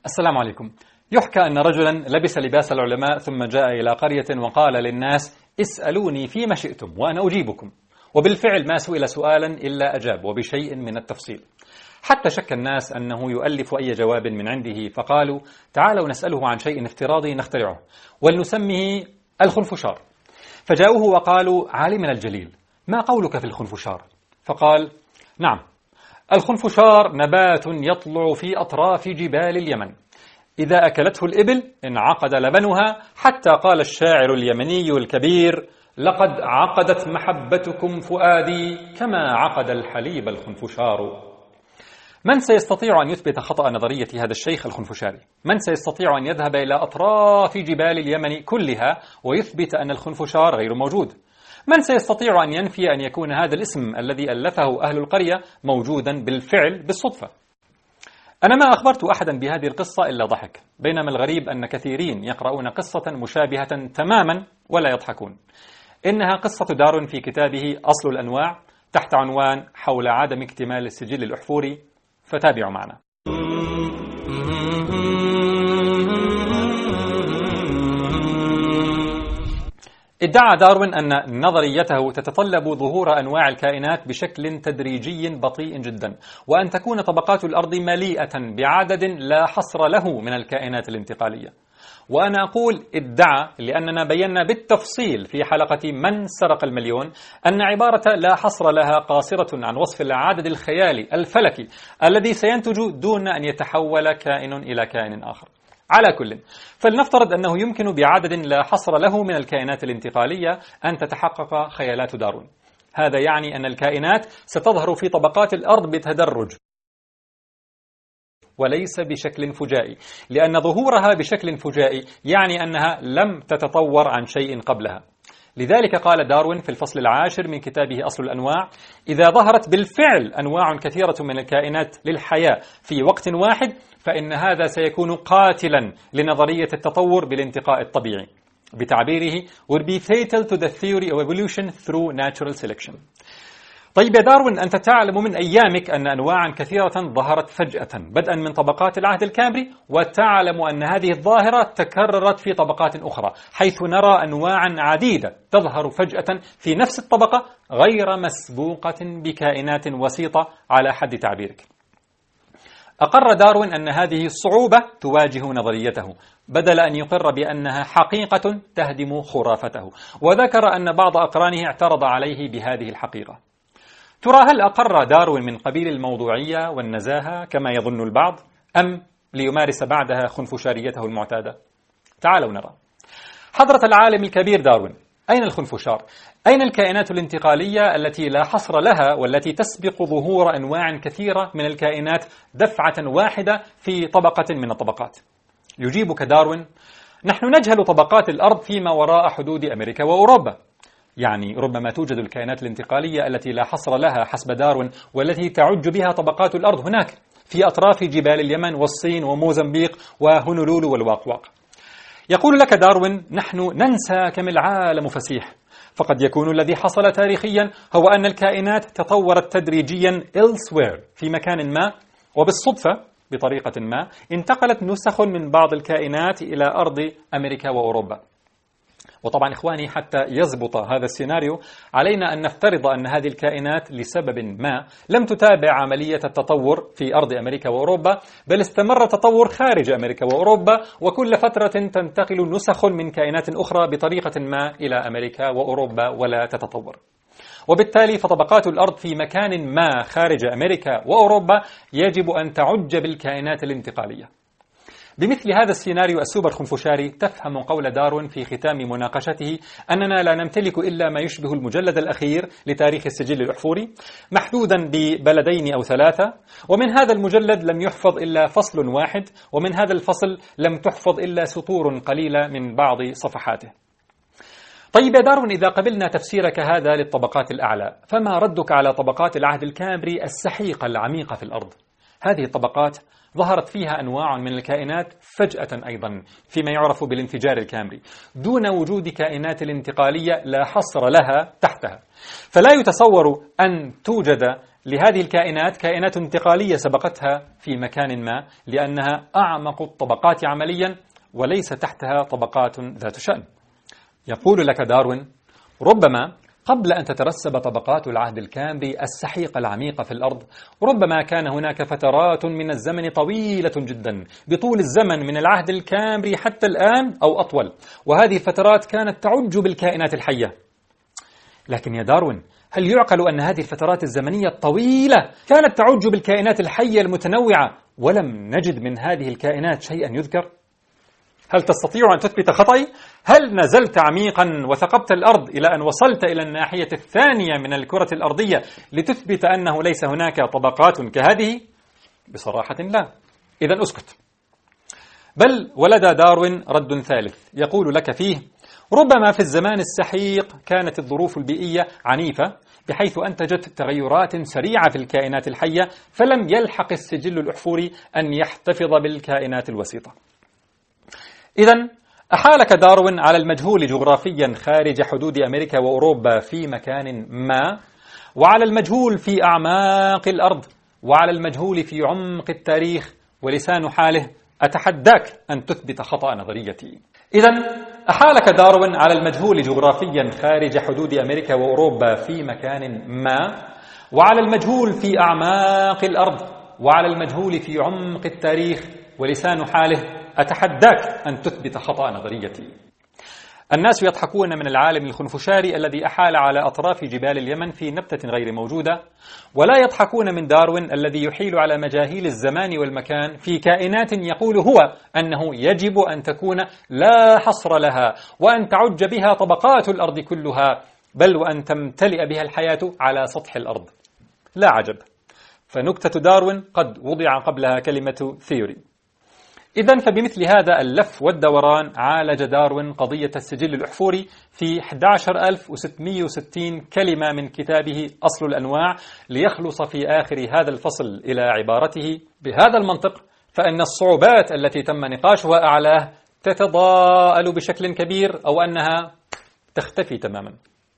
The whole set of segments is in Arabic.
السلام عليكم. يحكى أن رجلا لبس لباس العلماء ثم جاء إلى قرية وقال للناس: اسألوني فيما شئتم وأنا أجيبكم. وبالفعل ما سئل سؤالا إلا أجاب، وبشيء من التفصيل، حتى شك الناس أنه يؤلف أي جواب من عنده، فقالوا: تعالوا نسأله عن شيء افتراضي نخترعه ولنسميه الخنفشار. فجاءوه وقالوا: عالمنا الجليل، ما قولك في الخنفشار؟ فقال: نعم، الخنفشار نبات يطلع في أطراف جبال اليمن، إذا أكلته الإبل انعقد لبنها، حتى قال الشاعر اليمني الكبير: لقد عقدت محبتكم فؤادي كما عقد الحليب الخنفشار. من سيستطيع أن يثبت خطأ نظرية هذا الشيخ الخنفشاري؟ من سيستطيع أن يذهب إلى أطراف جبال اليمن كلها ويثبت أن الخنفشار غير موجود؟ من سيستطيع أن ينفي أن يكون هذا الاسم الذي ألفه أهل القرية موجودا بالفعل بالصدفة؟ أنا ما أخبرت أحدا بهذه القصة إلا ضحك، بينما الغريب أن كثيرين يقرؤون قصة مشابهة تماما ولا يضحكون. إنها قصة داروين في كتابه أصل الأنواع تحت عنوان حول عدم اكتمال السجل الأحفوري، فتابعوا معنا. ادعى داروين أن نظريته تتطلب ظهور أنواع الكائنات بشكل تدريجي بطيء جدا، وأن تكون طبقات الأرض مليئة بعدد لا حصر له من الكائنات الانتقالية. وأنا أقول ادعى لأننا بينا بالتفصيل في حلقة من سرق المليون أن عبارة لا حصر لها قاصرة عن وصف العدد الخيالي الفلكي الذي سينتج دون أن يتحول كائن إلى كائن آخر. على كل، فلنفترض أنه يمكن بعدد لا حصر له من الكائنات الانتقالية أن تتحقق خيالات داروين. هذا يعني أن الكائنات ستظهر في طبقات الأرض بتدرج وليس بشكل فجائي، لأن ظهورها بشكل فجائي يعني أنها لم تتطور عن شيء قبلها. لذلك قال داروين في الفصل 10 من كتابه أصل الأنواع: إذا ظهرت بالفعل أنواع كثيرة من الكائنات للحياة في وقت واحد، فإن هذا سيكون قاتلا لنظرية التطور بالانتقاء الطبيعي. بتعبيره would be fatal to the theory of evolution through natural selection. طيب يا داروين، أنت تعلم من أيامك أن أنواعا كثيرة ظهرت فجأة بدءا من طبقات العهد الكامبري، وتعلم أن هذه الظاهرة تكررت في طبقات أخرى، حيث نرى أنواعا عديدة تظهر فجأة في نفس الطبقة غير مسبوقة بكائنات وسيطة على حد تعبيرك. أقر داروين أن هذه الصعوبة تواجه نظريته، بدل أن يقر بأنها حقيقة تهدم خرافته، وذكر أن بعض أقرانه اعترض عليه بهذه الحقيقة. ترى هل أقر داروين من قبيل الموضوعية والنزاهة كما يظن البعض، أم ليمارس بعدها خنفشاريته المعتادة؟ تعالوا نرى. حضرة العالم الكبير داروين، أين الخنفشار؟ أين الكائنات الانتقالية التي لا حصر لها والتي تسبق ظهور أنواع كثيرة من الكائنات دفعة واحدة في طبقة من الطبقات؟ يجيبك داروين: نحن نجهل طبقات الأرض فيما وراء حدود أمريكا وأوروبا. يعني ربما توجد الكائنات الانتقالية التي لا حصر لها حسب داروين، والتي تعج بها طبقات الأرض هناك في أطراف جبال اليمن والصين وموزمبيق وهونولولو والواقواق. يقول لك داروين: نحن ننسى كم العالم فسيح، فقد يكون الذي حصل تاريخيا هو أن الكائنات تطورت تدريجيا elsewhere في مكان ما، وبالصدفة بطريقة ما انتقلت نسخ من بعض الكائنات إلى أرض أمريكا وأوروبا. وطبعا إخواني، حتى يضبط هذا السيناريو علينا أن نفترض أن هذه الكائنات لسبب ما لم تتابع عملية التطور في أرض أمريكا وأوروبا، بل استمر التطور خارج أمريكا وأوروبا، وكل فترة تنتقل نسخ من كائنات أخرى بطريقة ما إلى أمريكا وأوروبا ولا تتطور. وبالتالي فطبقات الأرض في مكان ما خارج أمريكا وأوروبا يجب أن تعج بالكائنات الانتقالية. بمثل هذا السيناريو السوبر خنفشاري تفهم قول داروين في ختام مناقشته أننا لا نمتلك إلا ما يشبه المجلد الأخير لتاريخ السجل الأحفوري، محدودا ببلدين أو 3، ومن هذا المجلد لم يحفظ إلا فصل واحد، ومن هذا الفصل لم تحفظ إلا سطور قليلة من بعض صفحاته. طيب يا داروين، إذا قبلنا تفسيرك هذا للطبقات الأعلى، فما ردك على طبقات العهد الكامبري السحيقة العميقة في الأرض؟ هذه الطبقات ظهرت فيها أنواع من الكائنات فجأة أيضا فيما يعرف بالانفجار الكامري دون وجود كائنات الانتقالية لا حصر لها تحتها. فلا يتصور أن توجد لهذه الكائنات كائنات انتقالية سبقتها في مكان ما، لأنها أعمق الطبقات عمليا وليس تحتها طبقات ذات شأن. يقول لك داروين: ربما قبل أن تترسب طبقات العهد الكامري السحيقة العميقة في الأرض، ربما كان هناك فترات من الزمن طويلة جدا بطول الزمن من العهد الكامري حتى الآن أو أطول، وهذه الفترات كانت تعج بالكائنات الحية. لكن يا داروين، هل يعقل أن هذه الفترات الزمنية الطويلة كانت تعج بالكائنات الحية المتنوعة ولم نجد من هذه الكائنات شيئا يذكر؟ هل تستطيع أن تثبت خطأي؟ هل نزلت عميقا وثقبت الأرض إلى أن وصلت إلى الناحية الثانية من الكرة الأرضية لتثبت أنه ليس هناك طبقات كهذه؟ بصراحة لا. إذن أسكت. بل ولدى داروين رد ثالث يقول لك فيه: ربما في الزمان السحيق كانت الظروف البيئية عنيفة بحيث أنتجت تغيرات سريعة في الكائنات الحية، فلم يلحق السجل الأحفوري أن يحتفظ بالكائنات الوسيطة. إذن أحالك داروين على المجهول جغرافيا خارج حدود أمريكا وأوروبا في مكان ما، وعلى المجهول في أعماق الأرض، وعلى المجهول في عمق التاريخ، ولسان حاله أتحداك أن تثبت خطأ نظريتي. إذن أحالك داروين على المجهول جغرافيا خارج حدود أمريكا وأوروبا في مكان ما، وعلى المجهول في أعماق الأرض، وعلى المجهول في عمق التاريخ، ولسان حاله أتحداك أن تثبت خطأ نظريتي. الناس يضحكون من العالم الخنفشاري الذي أحال على أطراف جبال اليمن في نبتة غير موجودة، ولا يضحكون من داروين الذي يحيل على مجاهيل الزمان والمكان في كائنات يقول هو أنه يجب أن تكون لا حصر لها، وأن تعج بها طبقات الأرض كلها، بل وأن تمتلئ بها الحياة على سطح الأرض. لا عجب، فنكتة داروين قد وضع قبلها كلمة ثيوري. إذن فبمثل هذا اللف والدوران عالج داروين قضية السجل الأحفوري في 11660 كلمة من كتابه أصل الأنواع، ليخلص في آخر هذا الفصل إلى عبارته: بهذا المنطق فإن الصعوبات التي تم نقاشها أعلاه تتضاءل بشكل كبير، أو أنها تختفي تماما.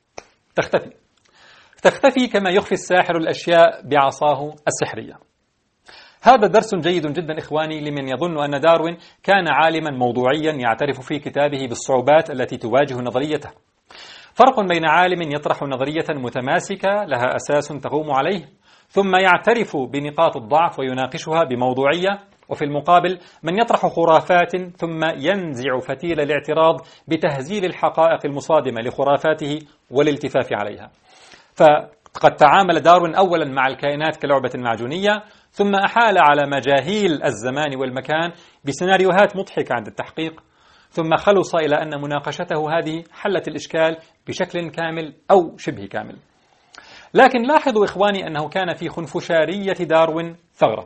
تختفي كما يخفي الساحر الأشياء بعصاه السحرية. هذا درس جيد جدا إخواني لمن يظن أن داروين كان عالما موضوعيا يعترف في كتابه بالصعوبات التي تواجه نظريته. فرق بين عالم يطرح نظرية متماسكة لها أساس تقوم عليه ثم يعترف بنقاط الضعف ويناقشها بموضوعية، وفي المقابل من يطرح خرافات ثم ينزع فتيل الاعتراض بتهزيل الحقائق المصادمة لخرافاته والالتفاف عليها. فقد تعامل داروين أولا مع الكائنات كلعبة معجونية، ثم أحال على مجاهيل الزمان والمكان بسيناريوهات مضحكة عند التحقيق، ثم خلص إلى أن مناقشته هذه حلت الإشكال بشكل كامل أو شبه كامل. لكن لاحظوا إخواني أنه كان في خنفشارية داروين ثغرة.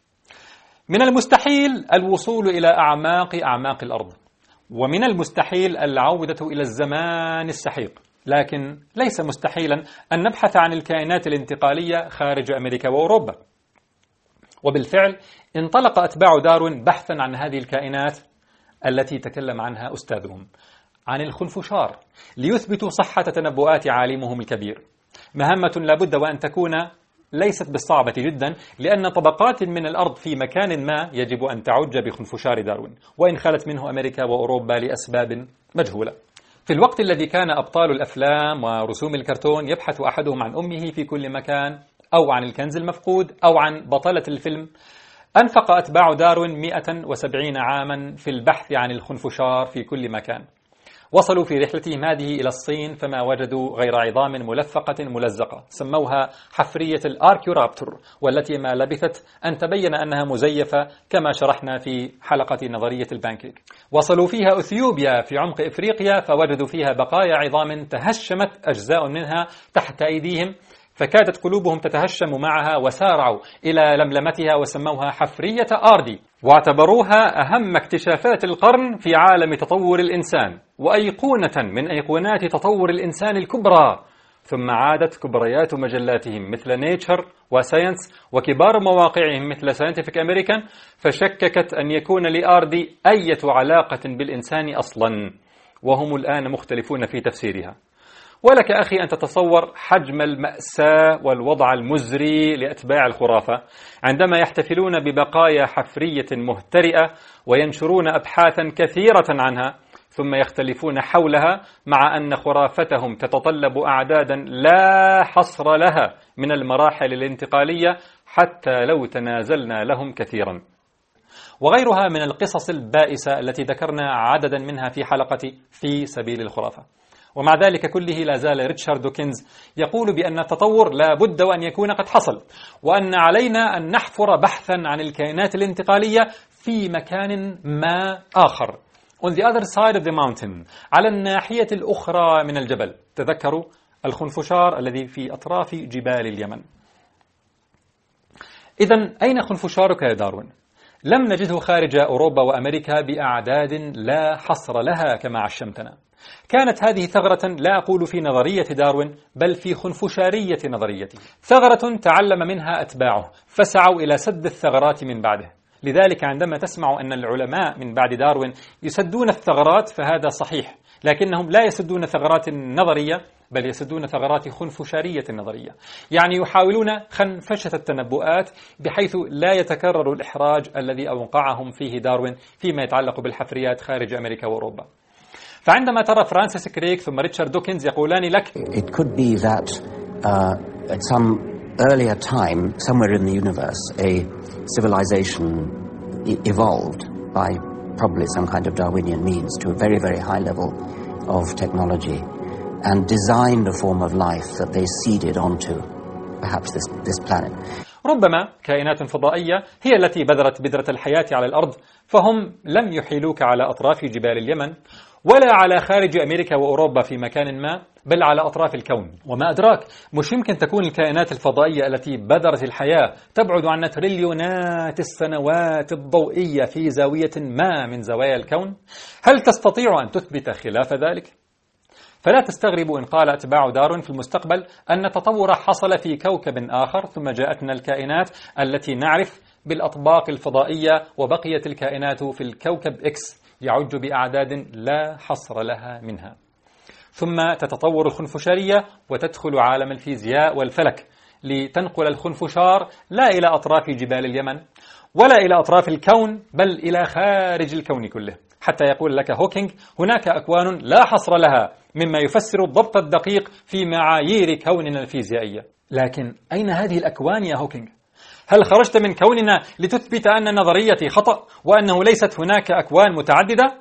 من المستحيل الوصول إلى أعماق الأرض، ومن المستحيل العودة إلى الزمان السحيق، لكن ليس مستحيلا أن نبحث عن الكائنات الانتقالية خارج أمريكا وأوروبا. وبالفعل انطلق أتباع داروين بحثا عن هذه الكائنات التي تكلم عنها أستاذهم، عن الخنفشار، ليثبتوا صحة تنبؤات عالمهم الكبير. مهمة لابد وأن تكون ليست بالصعبة جدا، لأن طبقات من الأرض في مكان ما يجب أن تعج بخنفشار داروين، وإن خلت منه أمريكا وأوروبا لأسباب مجهولة. في الوقت الذي كان أبطال الأفلام ورسوم الكرتون يبحث أحدهم عن أمه في كل مكان، أو عن الكنز المفقود، أو عن بطلة الفيلم، أنفق أتباع داروين 170 عاما في البحث عن الخنفشار في كل مكان. وصلوا في رحلتهم هذه إلى الصين فما وجدوا غير عظام ملفقة ملزقة، سموها حفرية الآركيورابتور، والتي ما لبثت أن تبين أنها مزيفة كما شرحنا في حلقة نظرية البانكيك. وصلوا فيها أثيوبيا في عمق إفريقيا فوجدوا فيها بقايا عظام تهشمت أجزاء منها تحت أيديهم، فكادت قلوبهم تتهشم معها، وسارعوا إلى لملمتها وسموها حفرية آردي، واعتبروها أهم اكتشافات القرن في عالم تطور الإنسان، وأيقونة من أيقونات تطور الإنسان الكبرى. ثم عادت كبريات مجلاتهم مثل نيتشر وساينس وكبار مواقعهم مثل ساينتيفيك أمريكان فشككت أن يكون لآردي أي علاقة بالإنسان أصلا، وهم الآن مختلفون في تفسيرها. ولك أخي أن تتصور حجم المأساة والوضع المزري لأتباع الخرافة عندما يحتفلون ببقايا حفرية مهترئة وينشرون أبحاثا كثيرة عنها، ثم يختلفون حولها مع أن خرافتهم تتطلب أعدادا لا حصر لها من المراحل الانتقالية حتى لو تنازلنا لهم كثيرا. وغيرها من القصص البائسة التي ذكرنا عددا منها في حلقة في سبيل الخرافة. ومع ذلك كله لا زال ريتشارد دوكنز يقول بأن التطور لا بد وأن يكون قد حصل، وأن علينا أن نحفر بحثا عن الكائنات الانتقالية في مكان ما آخر on the other side of the mountain، على الناحية الأخرى من الجبل. تذكروا الخنفشار الذي في أطراف جبال اليمن. إذن أين خنفشارك يا داروين؟ لم نجده خارج أوروبا وأمريكا بأعداد لا حصر لها كما عشمتنا. كانت هذه ثغرة لا أقول في نظرية داروين بل في خنفشارية نظريته، ثغرة تعلم منها أتباعه فسعوا إلى سد الثغرات من بعده. لذلك عندما تسمع أن العلماء من بعد داروين يسدون الثغرات فهذا صحيح، لكنهم لا يسدون ثغرات نظرية بل يسدون ثغرات خنفشارية نظرية، يعني يحاولون خنفشة التنبؤات بحيث لا يتكرر الإحراج الذي أوقعهم فيه داروين فيما يتعلق بالحفريات خارج أمريكا وأوروبا. فعندما ترى فرانسيس كريك ثم ريتشارد دوكنز يقولان لك It could be that at some earlier time somewhere in the universe a civilization evolved by probably some kind of Darwinian means to a very, very high level of technology and designed a form of life that they seeded onto perhaps this planet. ربما كائنات فضائية هي التي بذرت بذرة الحياة على الأرض، فهم لم يحيلوك على أطراف جبال اليمن ولا على خارج أمريكا وأوروبا في مكان ما، بل على أطراف الكون. وما أدراك، مش يمكن تكون الكائنات الفضائية التي بذرت الحياة تبعد عنا تريليونات السنوات الضوئية في زاوية ما من زوايا الكون؟ هل تستطيع أن تثبت خلاف ذلك؟ فلا تستغربوا إن قال أتباع داروين في المستقبل أن التطور حصل في كوكب آخر ثم جاءتنا الكائنات التي نعرف بالأطباق الفضائية، وبقيت الكائنات في الكوكب إكس يعج بأعداد لا حصر لها منها. ثم تتطور الخنفشارية وتدخل عالم الفيزياء والفلك لتنقل الخنفشار لا إلى أطراف جبال اليمن ولا إلى أطراف الكون بل إلى خارج الكون كله، حتى يقول لك هوكينج هناك أكوان لا حصر لها، مما يفسر الضبط الدقيق في معايير كوننا الفيزيائية. لكن أين هذه الأكوان يا هوكينج؟ هل خرجت من كوننا لتثبت أن نظريتي خطأ وأنه ليست هناك أكوان متعددة؟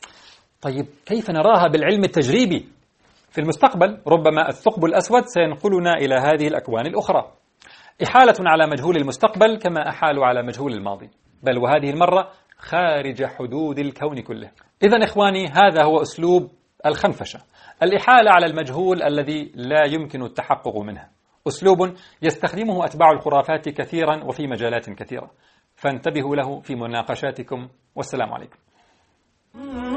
طيب كيف نراها بالعلم التجريبي؟ في المستقبل ربما الثقب الأسود سينقلنا إلى هذه الأكوان الأخرى، إحالة على مجهول المستقبل كما أحالوا على مجهول الماضي، بل وهذه المرة خارج حدود الكون كله. إذن إخواني، هذا هو أسلوب الخنفشة، الإحالة على المجهول الذي لا يمكن التحقق منه، أسلوب يستخدمه أتباع الخرافات كثيرا وفي مجالات كثيرة، فانتبهوا له في مناقشاتكم، والسلام عليكم.